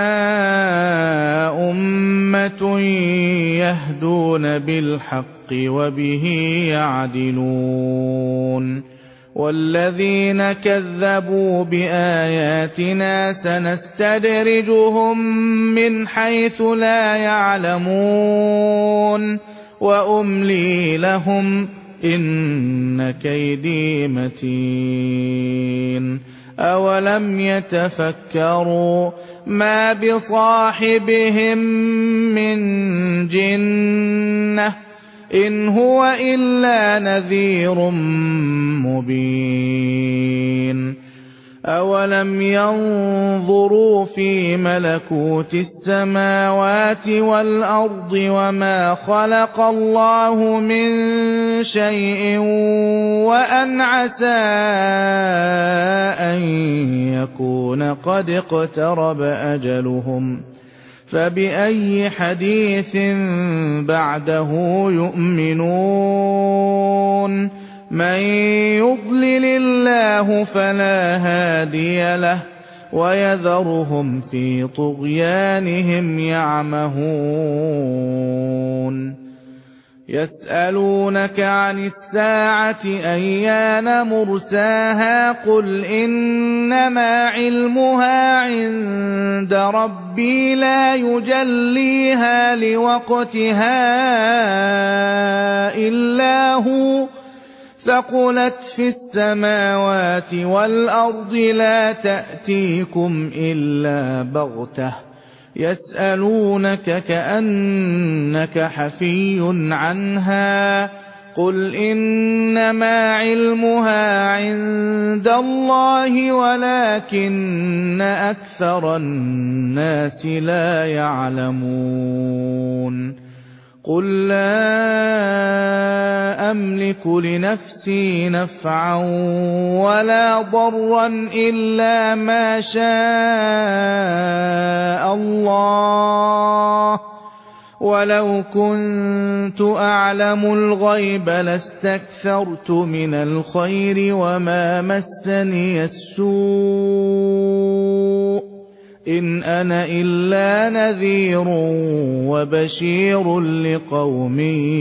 أمة يهدون بالحق وبه يعدلون والذين كذبوا بآياتنا سنستدرجهم من حيث لا يعلمون وأملي لهم إن كيدي متين أولم يتفكروا ما بصاحبهم من جنة إن هو إلا نذير مبين أولم ينظروا في ملكوت السماوات والأرض وما خلق الله من شيء وأن عسى أن يكون قد اقترب أجلهم فبأي حديث بعده يؤمنون من يضلل الله فلا هادي له ويذرهم في طغيانهم يعمهون يسألونك عن الساعة أيان مرساها قل إنما علمها عند ربي لا يجليها لوقتها إلا هو ثقلت في السماوات والأرض لا تأتيكم إلا بغتة يسألونك كأنك حفي عنها قل إنما علمها عند الله ولكن أكثر الناس لا يعلمون قل لا أملك لنفسي نفعا ولا ضرا إلا ما شاء الله ولو كنت أعلم الغيب لاستكثرت من الخير وما مسني السوء إن أنا إلا نذير وبشير لقوم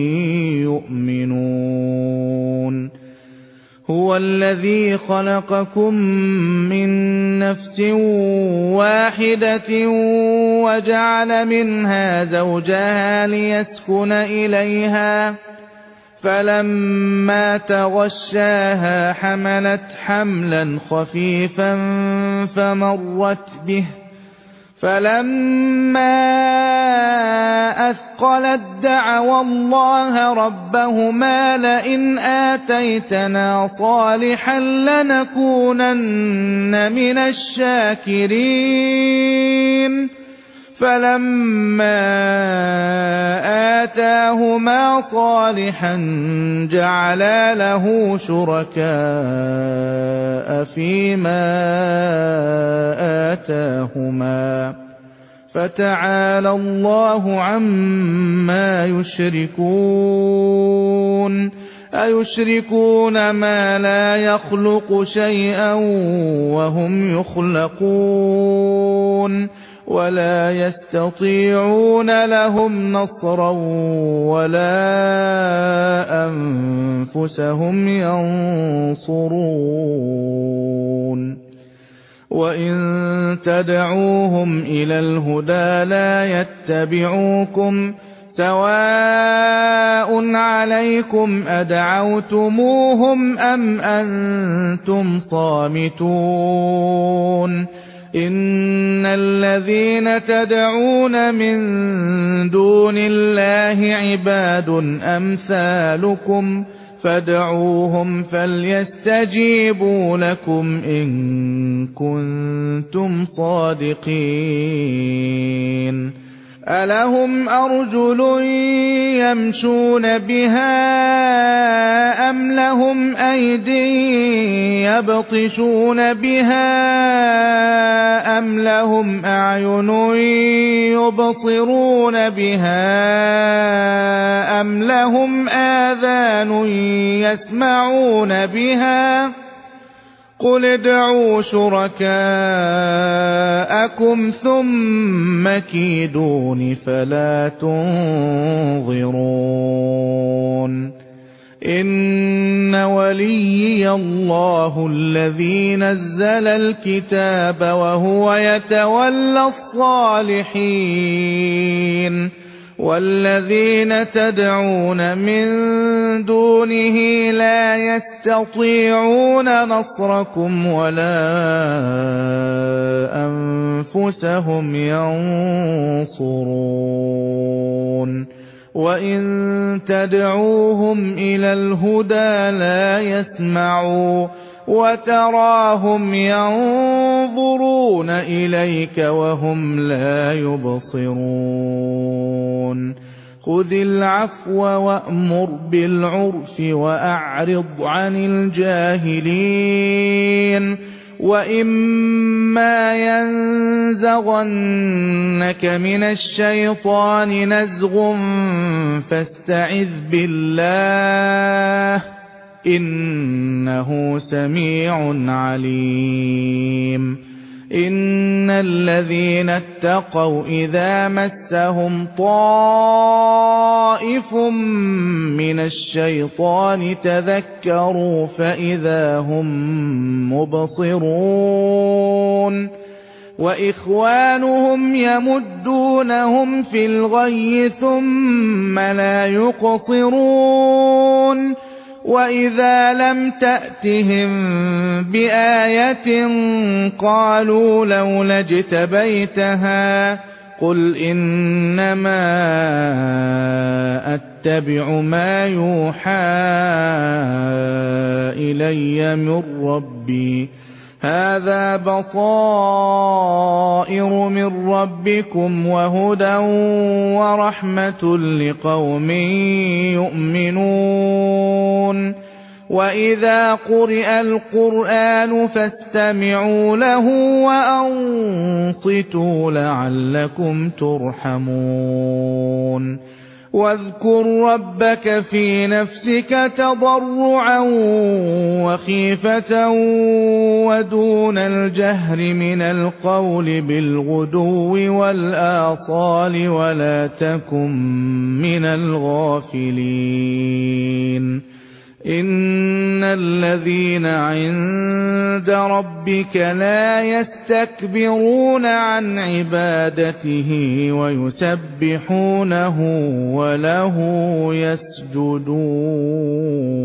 يؤمنون هو الذي خلقكم من نفس واحدة وجعل منها زوجها ليسكن إليها فلما تغشاها حملت حملا خفيفا فلما أثقلت دعوا الله ربهما لئن آتيتنا صالحا لنكونن من الشاكرين فلما آتاهما صالحا جعلا له شركاء فيما آتاهما فتعالى الله عما يشركون أيشركون ما لا يخلق شيئا وهم يخلقون ولا يستطيعون لهم نصرا ولا أنفسهم ينصرون وإن تدعوهم إلى الهدى لا يتبعوكم سواء عليكم أدعوتموهم أم أنتم صامتون إن الذين تدعون من دون الله عباد أمثالكم فادعوهم فليستجيبوا لكم إن كنتم صادقين ألهم أرجل يمشون بها أم لهم أيدي يبطشون بها أم لهم أعين يبصرون بها أم لهم آذان يسمعون بها قل ادعوا شركاءكم ثم كيدون فلا تنظرون إن وليي الله الذي نزل الكتاب وهو يتولى الصالحين والذين تدعون من دونه لا يستطيعون نصركم ولا أنفسهم ينصرون وإن تدعوهم إلى الهدى لا يسمعوا وتراهم ينظرون إليك وهم لا يبصرون خذ العفو وأمر بالعرف وأعرض عن الجاهلين وإما ينزغنك من الشيطان نزغ فاستعذ بالله إنه سميع عليم إن الذين اتقوا إذا مسهم طائف من الشيطان تذكروا فإذا هم مبصرون وإخوانهم يمدونهم في الغي ثم لا يقصرون وإذا لم تأتهم بآية قالوا لولا اجتبيتها قل إنما أتبع ما يوحى إلي من ربي هذا بصائر من ربكم وهدى ورحمة لقوم يؤمنون وإذا قرئ القرآن فاستمعوا له وأنصتوا لعلكم ترحمون واذكر ربك في نفسك تضرعا وخيفة ودون الجهر من القول بالغدو والآصال ولا تكن من الغافلين إن الذين عند ربك لا يستكبرون عن عبادته ويسبحونه وله يسجدون